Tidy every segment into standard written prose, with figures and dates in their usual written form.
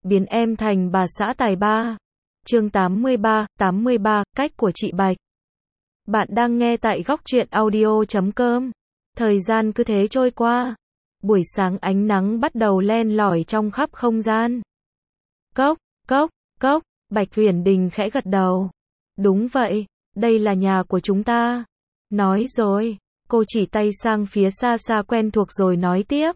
biến em thành bà xã tài ba. Chương 83, cách của chị Bạch. Bạn đang nghe tại góc truyện audio.com. Thời gian cứ thế trôi qua. Buổi sáng ánh nắng bắt đầu len lỏi trong khắp không gian. Cốc, cốc, cốc, Bạch Uyển Đình khẽ gật đầu. Đúng vậy, đây là nhà của chúng ta. Nói rồi, cô chỉ tay sang phía xa xa quen thuộc rồi nói tiếp.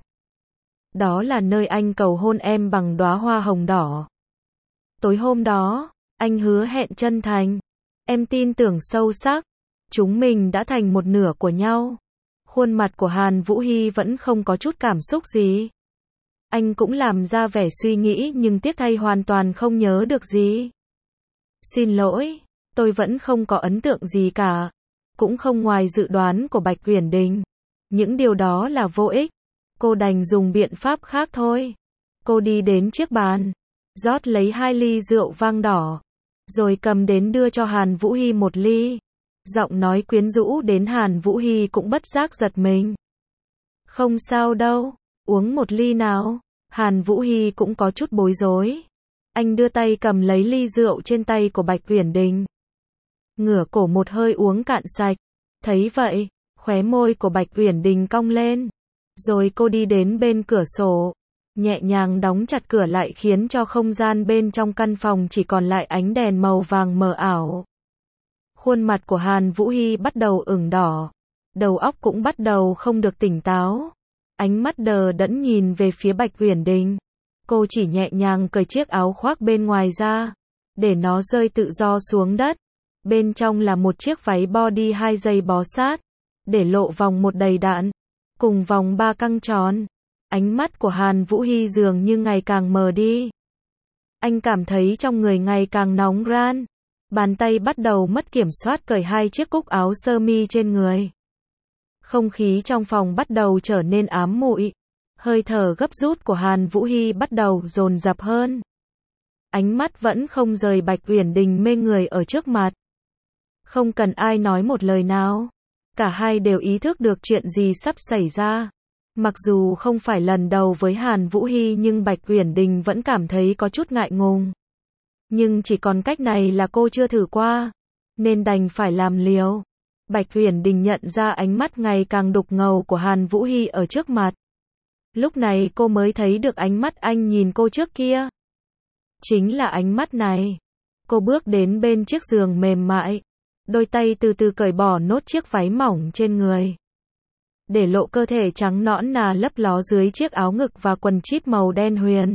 Đó là nơi anh cầu hôn em bằng đóa hoa hồng đỏ. Tối hôm đó, anh hứa hẹn chân thành. Em tin tưởng sâu sắc. Chúng mình đã thành một nửa của nhau. Khuôn mặt của Hàn Vũ Hy vẫn không có chút cảm xúc gì. Anh cũng làm ra vẻ suy nghĩ nhưng tiếc thay hoàn toàn không nhớ được gì. Xin lỗi, tôi vẫn không có ấn tượng gì cả. Cũng không ngoài dự đoán của Bạch Uyển Đình. Những điều đó là vô ích. Cô đành dùng biện pháp khác thôi. Cô đi đến chiếc bàn, rót lấy 2 ly rượu vang đỏ, rồi cầm đến đưa cho Hàn Vũ Hy 1 ly. Giọng nói quyến rũ đến Hàn Vũ Hy cũng bất giác giật mình. Không sao đâu, uống 1 ly nào. Hàn Vũ Hy cũng có chút bối rối. Anh đưa tay cầm lấy ly rượu trên tay của Bạch Uyển Đình. Ngửa cổ một hơi uống cạn sạch. Thấy vậy, khóe môi của Bạch Uyển Đình cong lên. Rồi cô đi đến bên cửa sổ, nhẹ nhàng đóng chặt cửa lại khiến cho không gian bên trong căn phòng chỉ còn lại ánh đèn màu vàng mờ ảo. Khuôn mặt của Hàn Vũ Hy bắt đầu ửng đỏ, đầu óc cũng bắt đầu không được tỉnh táo. Ánh mắt đờ đẫn nhìn về phía Bạch Uyển Đình. Cô chỉ nhẹ nhàng cởi chiếc áo khoác bên ngoài ra, để nó rơi tự do xuống đất. Bên trong là một chiếc váy body 2 dây bó sát, để lộ vòng 1 đầy đặn, cùng vòng 3 căng tròn. Ánh mắt của Hàn Vũ Hy dường như ngày càng mờ đi. Anh cảm thấy trong người ngày càng nóng ran. Bàn tay bắt đầu mất kiểm soát cởi 2 chiếc cúc áo sơ mi trên người. Không khí trong phòng bắt đầu trở nên ám muội. Hơi thở gấp rút của Hàn Vũ Hy bắt đầu dồn dập hơn. Ánh mắt vẫn không rời Bạch Uyển Đình mê người ở trước mặt. Không cần ai nói một lời nào. Cả hai đều ý thức được chuyện gì sắp xảy ra. Mặc dù không phải lần đầu với Hàn Vũ Hy nhưng Bạch Uyển Đình vẫn cảm thấy có chút ngại ngùng. Nhưng chỉ còn cách này là cô chưa thử qua, nên đành phải làm liều. Bạch Uyển Đình nhận ra ánh mắt ngày càng đục ngầu của Hàn Vũ Hy ở trước mặt. Lúc này cô mới thấy được ánh mắt anh nhìn cô trước kia. Chính là ánh mắt này. Cô bước đến bên chiếc giường mềm mại. Đôi tay từ từ cởi bỏ nốt chiếc váy mỏng trên người, để lộ cơ thể trắng nõn nà lấp ló dưới chiếc áo ngực và quần jean màu đen huyền.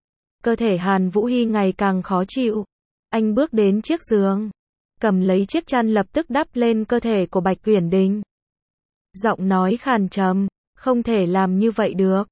Cơ thể Hàn Vũ Hy ngày càng khó chịu. Anh bước đến chiếc giường, cầm lấy chiếc chăn lập tức đắp lên cơ thể của Bạch Uyển Đình. Giọng nói khàn trầm, không thể làm như vậy được.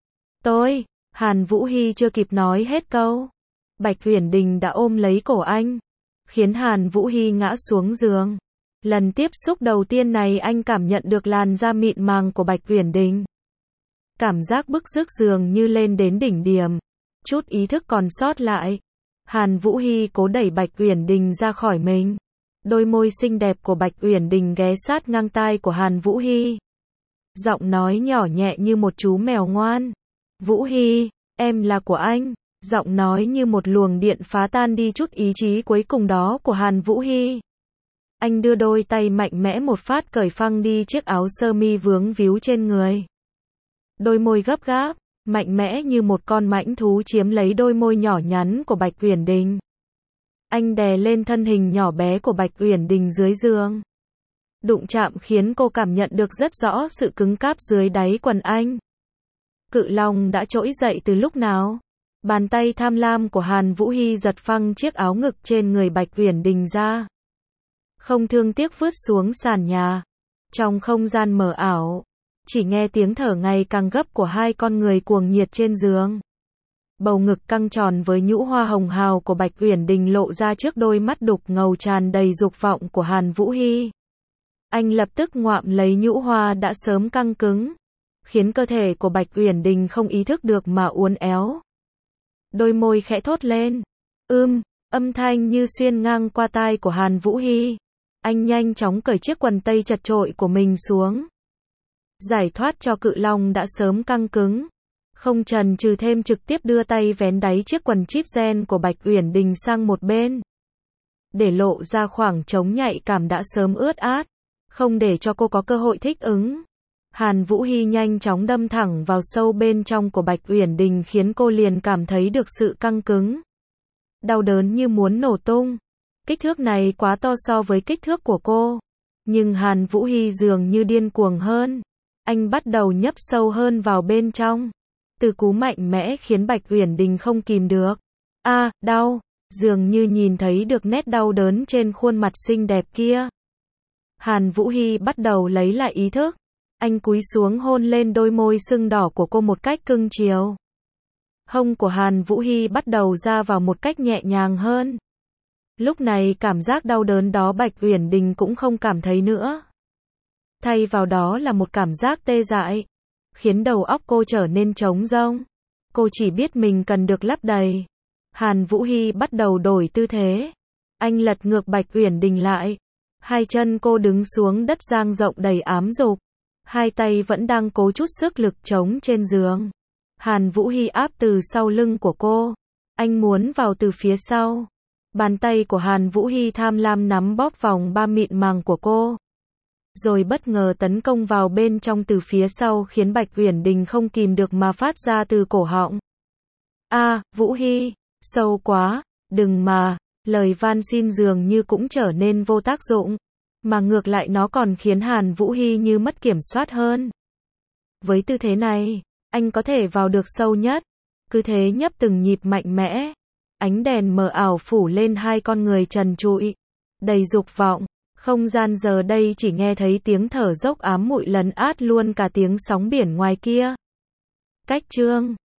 Hàn Vũ Hy chưa kịp nói hết câu. Bạch Uyển Đình đã ôm lấy cổ anh, khiến Hàn Vũ Hy ngã xuống giường. Lần tiếp xúc đầu tiên này anh cảm nhận được làn da mịn màng của Bạch Uyển Đình. Cảm giác bức rứt dường như lên đến đỉnh điểm. Chút ý thức còn sót lại. Hàn Vũ Hy cố đẩy Bạch Uyển Đình ra khỏi mình. Đôi môi xinh đẹp của Bạch Uyển Đình ghé sát ngang tai của Hàn Vũ Hy. Giọng nói nhỏ nhẹ như một chú mèo ngoan. Vũ Hy, em là của anh. Giọng nói như một luồng điện phá tan đi chút ý chí cuối cùng đó của Hàn Vũ Hy. Anh đưa đôi tay mạnh mẽ một phát cởi phăng đi chiếc áo sơ mi vướng víu trên người. Đôi môi gấp gáp, mạnh mẽ như một con mãnh thú chiếm lấy đôi môi nhỏ nhắn của Bạch Uyển Đình. Anh đè lên thân hình nhỏ bé của Bạch Uyển Đình dưới giường. Đụng chạm khiến cô cảm nhận được rất rõ sự cứng cáp dưới đáy quần anh. Cự long đã trỗi dậy từ lúc nào? Bàn tay tham lam của Hàn Vũ Hy giật phăng chiếc áo ngực trên người Bạch Uyển Đình ra. Không thương tiếc vứt xuống sàn nhà. Trong không gian mờ ảo, chỉ nghe tiếng thở ngày càng gấp của 2 con người cuồng nhiệt trên giường. Bầu ngực căng tròn với nhũ hoa hồng hào của Bạch Uyển Đình lộ ra trước đôi mắt đục ngầu tràn đầy dục vọng của Hàn Vũ Hy. Anh lập tức ngoạm lấy nhũ hoa đã sớm căng cứng, khiến cơ thể của Bạch Uyển Đình không ý thức được mà uốn éo. Đôi môi khẽ thốt lên. Âm thanh như xuyên ngang qua tai của Hàn Vũ Hy. Anh nhanh chóng cởi chiếc quần tây chật chội của mình xuống, giải thoát cho cự long đã sớm căng cứng. Không chần chừ thêm trực tiếp đưa tay vén đáy chiếc quần chip ren của Bạch Uyển Đình sang một bên, để lộ ra khoảng trống nhạy cảm đã sớm ướt át, không để cho cô có cơ hội thích ứng. Hàn Vũ Hy nhanh chóng đâm thẳng vào sâu bên trong của Bạch Uyển Đình khiến cô liền cảm thấy được sự căng cứng. Đau đớn như muốn nổ tung. Kích thước này quá to so với kích thước của cô. Nhưng Hàn Vũ Hy dường như điên cuồng hơn. Anh bắt đầu nhấp sâu hơn vào bên trong. Từ cú mạnh mẽ khiến Bạch Uyển Đình không kìm được. Đau. Dường như nhìn thấy được nét đau đớn trên khuôn mặt xinh đẹp kia. Hàn Vũ Hy bắt đầu lấy lại ý thức. Anh cúi xuống hôn lên đôi môi sưng đỏ của cô một cách cưng chiều. Hông của Hàn Vũ Hy bắt đầu ra vào một cách nhẹ nhàng hơn. Lúc này cảm giác đau đớn đó Bạch Uyển Đình cũng không cảm thấy nữa. Thay vào đó là một cảm giác tê dại, khiến đầu óc cô trở nên trống rỗng. Cô chỉ biết mình cần được lấp đầy. Hàn Vũ Hy bắt đầu đổi tư thế. Anh lật ngược Bạch Uyển Đình lại. Hai chân cô đứng xuống đất dang rộng đầy ám dục. Hai tay vẫn đang cố chút sức lực chống trên giường. Hàn Vũ Hy áp từ sau lưng của cô. Anh muốn vào từ phía sau. Bàn tay của Hàn Vũ Hy tham lam nắm bóp vòng ba mịn màng của cô. Rồi bất ngờ tấn công vào bên trong từ phía sau khiến Bạch Uyển Đình không kìm được mà phát ra từ cổ họng. Vũ Hy, sâu quá, đừng mà. Lời van xin dường như cũng trở nên vô tác dụng. Mà ngược lại nó còn khiến Hàn Vũ Hy như mất kiểm soát hơn. Với tư thế này, anh có thể vào được sâu nhất. Cứ thế nhấp từng nhịp mạnh mẽ. Ánh đèn mờ ảo phủ lên hai con người trần trụi, đầy dục vọng. Không gian giờ đây chỉ nghe thấy tiếng thở dốc ám muội lấn át luôn cả tiếng sóng biển ngoài kia. Cách chương